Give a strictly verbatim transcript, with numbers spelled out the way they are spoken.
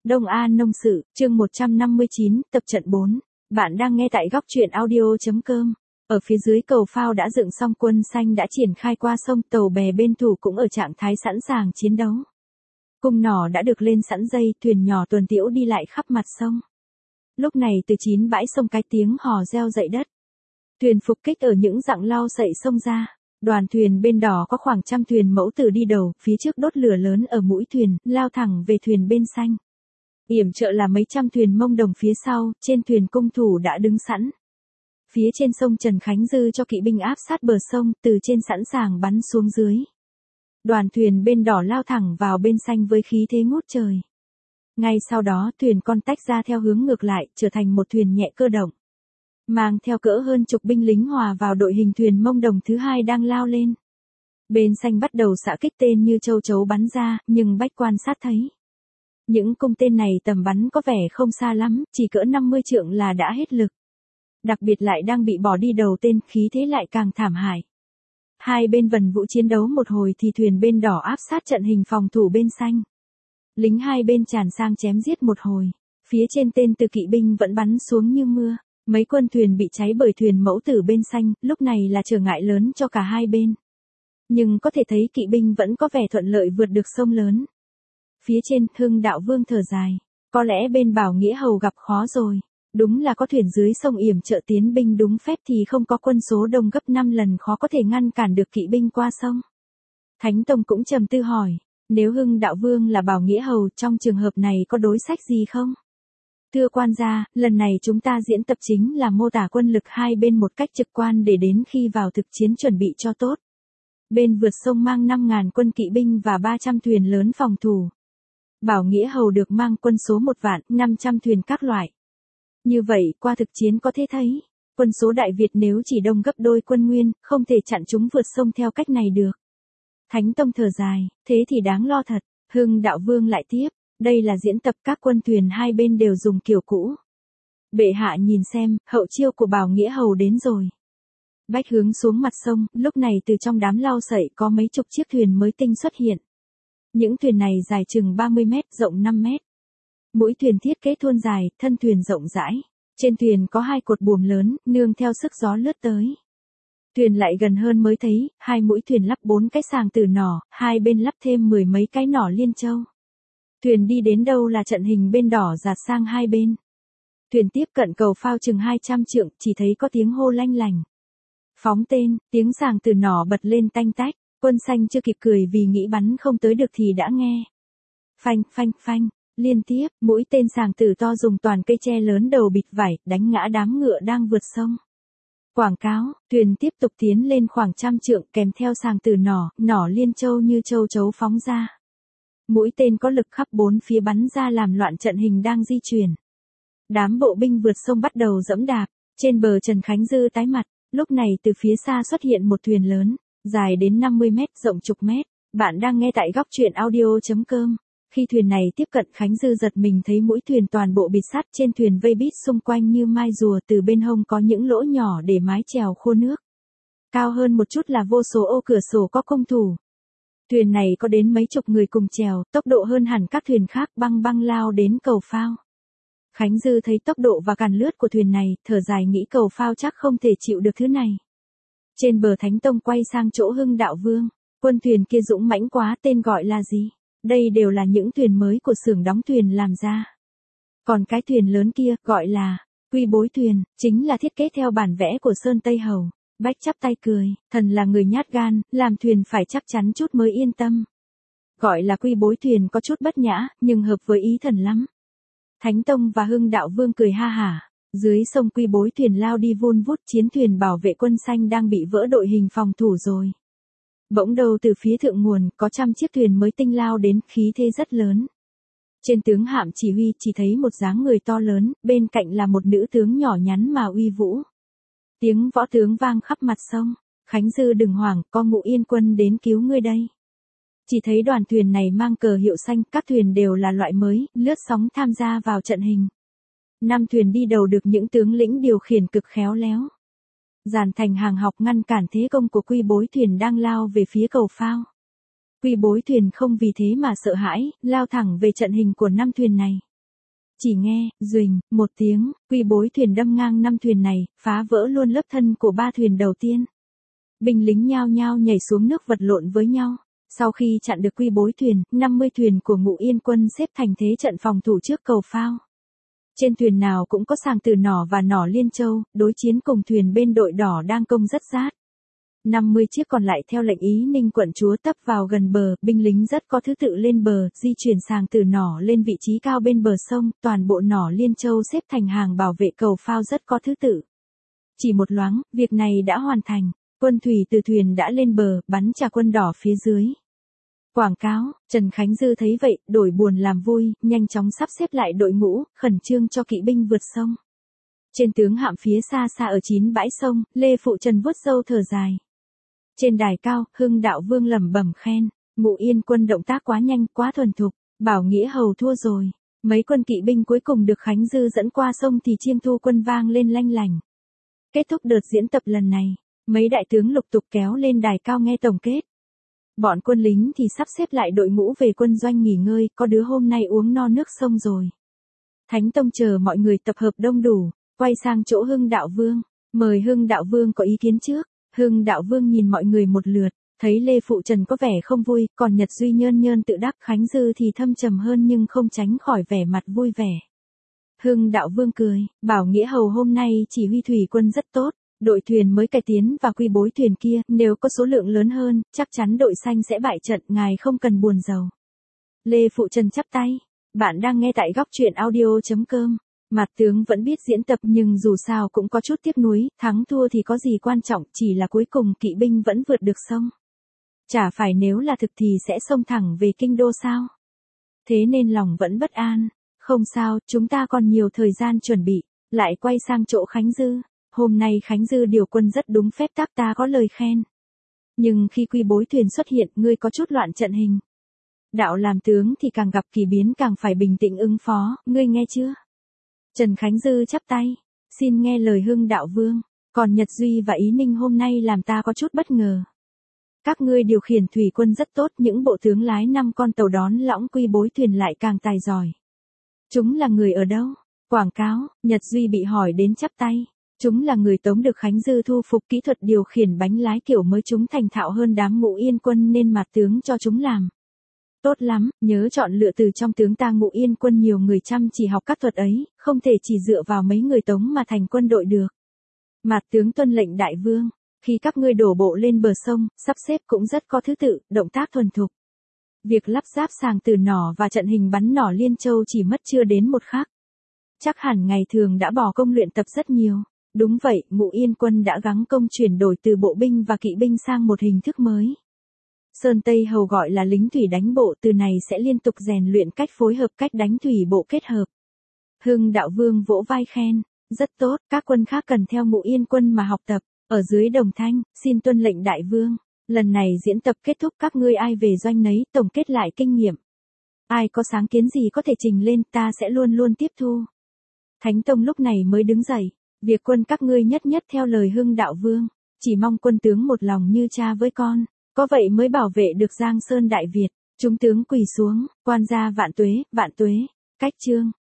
Đông An Nông Sự, chương một trăm năm mươi chín, tập trận bốn. Bạn đang nghe tại góc truyện audio.com. Ở phía dưới cầu phao đã dựng xong, quân xanh đã triển khai qua sông, tàu bè bên thủ cũng ở trạng thái sẵn sàng chiến đấu. Cung nỏ đã được lên sẵn dây, thuyền nhỏ tuần tiễu đi lại khắp mặt sông. Lúc này từ chín bãi sông cái tiếng hò reo dậy đất. Thuyền phục kích ở những dặng lau sậy sông ra. Đoàn thuyền bên đỏ có khoảng trăm thuyền mẫu tử đi đầu, phía trước đốt lửa lớn ở mũi thuyền, lao thẳng về thuyền bên xanh. Yểm trợ là mấy trăm thuyền Mông Đồng phía sau, trên thuyền cung thủ đã đứng sẵn. Phía trên sông Trần Khánh Dư cho kỵ binh áp sát bờ sông, từ trên sẵn sàng bắn xuống dưới. Đoàn thuyền bên đỏ lao thẳng vào bên xanh với khí thế ngút trời. Ngay sau đó thuyền con tách ra theo hướng ngược lại, trở thành một thuyền nhẹ cơ động. Mang theo cỡ hơn chục binh lính hòa vào đội hình thuyền Mông Đồng thứ hai đang lao lên. Bên xanh bắt đầu xạ kích tên như châu chấu bắn ra, nhưng Bách quan sát thấy. Những cung tên này tầm bắn có vẻ không xa lắm, chỉ cỡ năm mươi trượng là đã hết lực. Đặc biệt lại đang bị bỏ đi đầu tên, khí thế lại càng thảm hại. Hai bên vần vũ chiến đấu một hồi thì thuyền bên đỏ áp sát trận hình phòng thủ bên xanh. Lính hai bên tràn sang chém giết một hồi. Phía trên tên từ kỵ binh vẫn bắn xuống như mưa. Mấy quân thuyền bị cháy bởi thuyền mẫu tử bên xanh, lúc này là trở ngại lớn cho cả hai bên. Nhưng có thể thấy kỵ binh vẫn có vẻ thuận lợi vượt được sông lớn. Phía trên, Hưng Đạo Vương thở dài. Có lẽ bên Bảo Nghĩa Hầu gặp khó rồi. Đúng là có thuyền dưới sông yểm trợ tiến binh đúng phép thì không có quân số đông gấp năm lần khó có thể ngăn cản được kỵ binh qua sông. Thánh Tông cũng trầm tư hỏi. Nếu Hưng Đạo Vương là Bảo Nghĩa Hầu, trong trường hợp này có đối sách gì không? Thưa quan gia, lần này chúng ta diễn tập chính là mô tả quân lực hai bên một cách trực quan để đến khi vào thực chiến chuẩn bị cho tốt. Bên vượt sông mang năm nghìn quân kỵ binh và ba trăm thuyền lớn phòng thủ. Bảo Nghĩa Hầu được mang quân số một vạn, năm trăm thuyền các loại. Như vậy, qua thực chiến có thể thấy, quân số Đại Việt nếu chỉ đông gấp đôi quân Nguyên, không thể chặn chúng vượt sông theo cách này được. Thánh Tông thở dài, thế thì đáng lo thật. Hưng Đạo Vương lại tiếp, đây là diễn tập, các quân thuyền hai bên đều dùng kiểu cũ. Bệ hạ nhìn xem, hậu chiêu của Bảo Nghĩa Hầu đến rồi. Bách hướng xuống mặt sông, lúc này từ trong đám lau sậy có mấy chục chiếc thuyền mới tinh xuất hiện. Những thuyền này dài chừng ba mươi mét, rộng năm mét. Mũi thuyền thiết kế thuôn dài, thân thuyền rộng rãi. Trên thuyền có hai cột buồm lớn, nương theo sức gió lướt tới. Thuyền lại gần hơn mới thấy, hai mũi thuyền lắp bốn cái sàng từ nỏ, hai bên lắp thêm mười mấy cái nỏ liên châu. Thuyền đi đến đâu là trận hình bên đỏ dạt sang hai bên. Thuyền tiếp cận cầu phao chừng hai trăm trượng, chỉ thấy có tiếng hô lanh lành. Phóng tên, tiếng sàng từ nỏ bật lên tanh tách, quân xanh chưa kịp cười vì nghĩ bắn không tới được thì đã nghe. Phanh, phanh, phanh, liên tiếp, mũi tên sàng tử to dùng toàn cây tre lớn đầu bịt vải, đánh ngã đám ngựa đang vượt sông. Quảng cáo, thuyền tiếp tục tiến lên khoảng trăm trượng kèm theo sàng tử nỏ, nỏ liên châu như châu chấu phóng ra. Mũi tên có lực khắp bốn phía bắn ra làm loạn trận hình đang di chuyển. Đám bộ binh vượt sông bắt đầu dẫm đạp, trên bờ Trần Khánh Dư tái mặt, lúc này từ phía xa xuất hiện một thuyền lớn, dài đến năm mươi mét, rộng chục mét. Bạn đang nghe tại góc truyện audio.com. Khi thuyền này tiếp cận Khánh Dư giật mình thấy mũi thuyền toàn bộ bịt sắt, trên thuyền vây bít xung quanh như mai rùa, từ bên hông có những lỗ nhỏ để mái chèo khô nước. Cao hơn một chút là vô số ô cửa sổ có công thủ. Thuyền này có đến mấy chục người cùng chèo, tốc độ hơn hẳn các thuyền khác, băng băng lao đến cầu phao. Khánh Dư thấy tốc độ và càn lướt của thuyền này, thở dài nghĩ cầu phao chắc không thể chịu được thứ này. Trên bờ Thánh Tông quay sang chỗ Hưng Đạo Vương, quân thuyền kia dũng mãnh quá, tên gọi là gì? Đây đều là những thuyền mới của xưởng đóng thuyền làm ra. Còn cái thuyền lớn kia, gọi là Quy Bối thuyền, chính là thiết kế theo bản vẽ của Sơn Tây Hầu. Bách chắp tay cười, thần là người nhát gan, làm thuyền phải chắc chắn chút mới yên tâm. Gọi là Quy Bối thuyền có chút bất nhã, nhưng hợp với ý thần lắm. Thánh Tông và Hưng Đạo Vương cười ha hả. Dưới sông Quy Bối thuyền lao đi vun vút, chiến thuyền bảo vệ quân xanh đang bị vỡ đội hình phòng thủ rồi. Bỗng đầu từ phía thượng nguồn, có trăm chiếc thuyền mới tinh lao đến, khí thế rất lớn. Trên tướng hạm chỉ huy chỉ thấy một dáng người to lớn, bên cạnh là một nữ tướng nhỏ nhắn mà uy vũ. Tiếng võ tướng vang khắp mặt sông. Khánh Dư đừng hoảng, có Ngũ Yên quân đến cứu ngươi đây. Chỉ thấy đoàn thuyền này mang cờ hiệu xanh, các thuyền đều là loại mới, lướt sóng tham gia vào trận hình. Năm thuyền đi đầu được những tướng lĩnh điều khiển cực khéo léo. Dàn thành hàng học ngăn cản thế công của Quy Bối thuyền đang lao về phía cầu phao. Quy Bối thuyền không vì thế mà sợ hãi, lao thẳng về trận hình của năm thuyền này. Chỉ nghe, duỳnh, một tiếng, quy bối thuyền đâm ngang năm thuyền này, phá vỡ luôn lớp thân của ba thuyền đầu tiên. Binh lính nhao nhao nhảy xuống nước vật lộn với nhau. Sau khi chặn được quy bối thuyền, năm mươi thuyền của Ngụ Yên quân xếp thành thế trận phòng thủ trước cầu phao. Trên thuyền nào cũng có sàng từ nỏ và nỏ Liên Châu, đối chiến cùng thuyền bên đội đỏ đang công rất rát. năm mươi chiếc còn lại theo lệnh Ý Ninh quận chúa tấp vào gần bờ, binh lính rất có thứ tự lên bờ, di chuyển sàng từ nỏ lên vị trí cao bên bờ sông, toàn bộ nỏ Liên Châu xếp thành hàng bảo vệ cầu phao rất có thứ tự. Chỉ một loáng, việc này đã hoàn thành, quân thủy từ thuyền đã lên bờ, bắn trả quân đỏ phía dưới. Quảng cáo, Trần Khánh Dư thấy vậy, đổi buồn làm vui, nhanh chóng sắp xếp lại đội ngũ, khẩn trương cho kỵ binh vượt sông. Trên tướng hạm phía xa xa ở chín bãi sông, Lê Phụ Trần vuốt râu thở dài. Trên đài cao, Hưng Đạo Vương lẩm bẩm khen, Ngụ Yên quân động tác quá nhanh, quá thuần thục, Bảo Nghĩa Hầu thua rồi. Mấy quân kỵ binh cuối cùng được Khánh Dư dẫn qua sông thì chiêng thu quân vang lên lanh lành. Kết thúc đợt diễn tập lần này, mấy đại tướng lục tục kéo lên đài cao nghe tổng kết. Bọn quân lính thì sắp xếp lại đội ngũ về quân doanh nghỉ ngơi, có đứa hôm nay uống no nước sông rồi. Thánh Tông chờ mọi người tập hợp đông đủ, quay sang chỗ Hưng Đạo Vương, mời Hưng Đạo Vương có ý kiến trước. Hưng Đạo Vương nhìn mọi người một lượt, thấy Lê Phụ Trần có vẻ không vui, còn Nhật Duy nhơn nhơn tự đắc, Khánh Dư thì thâm trầm hơn nhưng không tránh khỏi vẻ mặt vui vẻ. Hưng Đạo Vương cười, Bảo Nghĩa Hầu hôm nay chỉ huy thủy quân rất tốt, đội thuyền mới cải tiến và quy bối thuyền kia, nếu có số lượng lớn hơn, chắc chắn đội xanh sẽ bại trận, ngài không cần buồn rầu. Lê Phụ Trần chắp tay, bạn đang nghe tại góc truyện audio chấm com. Mặt tướng vẫn biết diễn tập nhưng dù sao cũng có chút tiếc nuối, thắng thua thì có gì quan trọng, chỉ là cuối cùng kỵ binh vẫn vượt được sông. Chả phải nếu là thực thì sẽ xông thẳng về kinh đô sao? Thế nên lòng vẫn bất an. Không sao, chúng ta còn nhiều thời gian chuẩn bị. Lại quay sang chỗ Khánh Dư. Hôm nay Khánh Dư điều quân rất đúng phép tắc, ta có lời khen. Nhưng khi quy bối thuyền xuất hiện, ngươi có chút loạn trận hình. Đạo làm tướng thì càng gặp kỳ biến càng phải bình tĩnh ứng phó, ngươi nghe chưa? Trần Khánh Dư chắp tay, xin nghe lời Hưng Đạo Vương, còn Nhật Duy và Ý Ninh hôm nay làm ta có chút bất ngờ. Các ngươi điều khiển thủy quân rất tốt, những bộ tướng lái năm con tàu đón lõng quy bối thuyền lại càng tài giỏi. Chúng là người ở đâu? Quảng cáo, Nhật Duy bị hỏi đến chắp tay. Chúng là người Tống được Khánh Dư thu phục, kỹ thuật điều khiển bánh lái kiểu mới chúng thành thạo hơn đám Ngụ Yên quân nên mặt tướng cho chúng làm. Tốt lắm, nhớ chọn lựa từ trong tướng ta Ngụ Yên quân nhiều người chăm chỉ học các thuật ấy, không thể chỉ dựa vào mấy người Tống mà thành quân đội được. Mặt tướng tuân lệnh đại vương, khi các ngươi đổ bộ lên bờ sông, sắp xếp cũng rất có thứ tự, động tác thuần thục. Việc lắp ráp sàng từ nỏ và trận hình bắn nỏ Liên Châu chỉ mất chưa đến một khắc. Chắc hẳn ngày thường đã bỏ công luyện tập rất nhiều. Đúng vậy, Ngụ Yên quân đã gắng công chuyển đổi từ bộ binh và kỵ binh sang một hình thức mới. Sơn Tây Hầu gọi là lính thủy đánh bộ, từ này sẽ liên tục rèn luyện cách phối hợp, cách đánh thủy bộ kết hợp. Hưng Đạo Vương vỗ vai khen, rất tốt, các quân khác cần theo Ngụ Yên quân mà học tập. Ở dưới đồng thanh, xin tuân lệnh đại vương. Lần này diễn tập kết thúc, các ngươi ai về doanh nấy, tổng kết lại kinh nghiệm. Ai có sáng kiến gì có thể trình lên, ta sẽ luôn luôn tiếp thu. Thánh Tông lúc này mới đứng dậy, việc quân các ngươi nhất nhất theo lời Hưng Đạo Vương, chỉ mong quân tướng một lòng như cha với con, có vậy mới bảo vệ được Giang Sơn Đại Việt. Chúng tướng quỳ xuống, quan gia vạn tuế, vạn tuế. Cách chương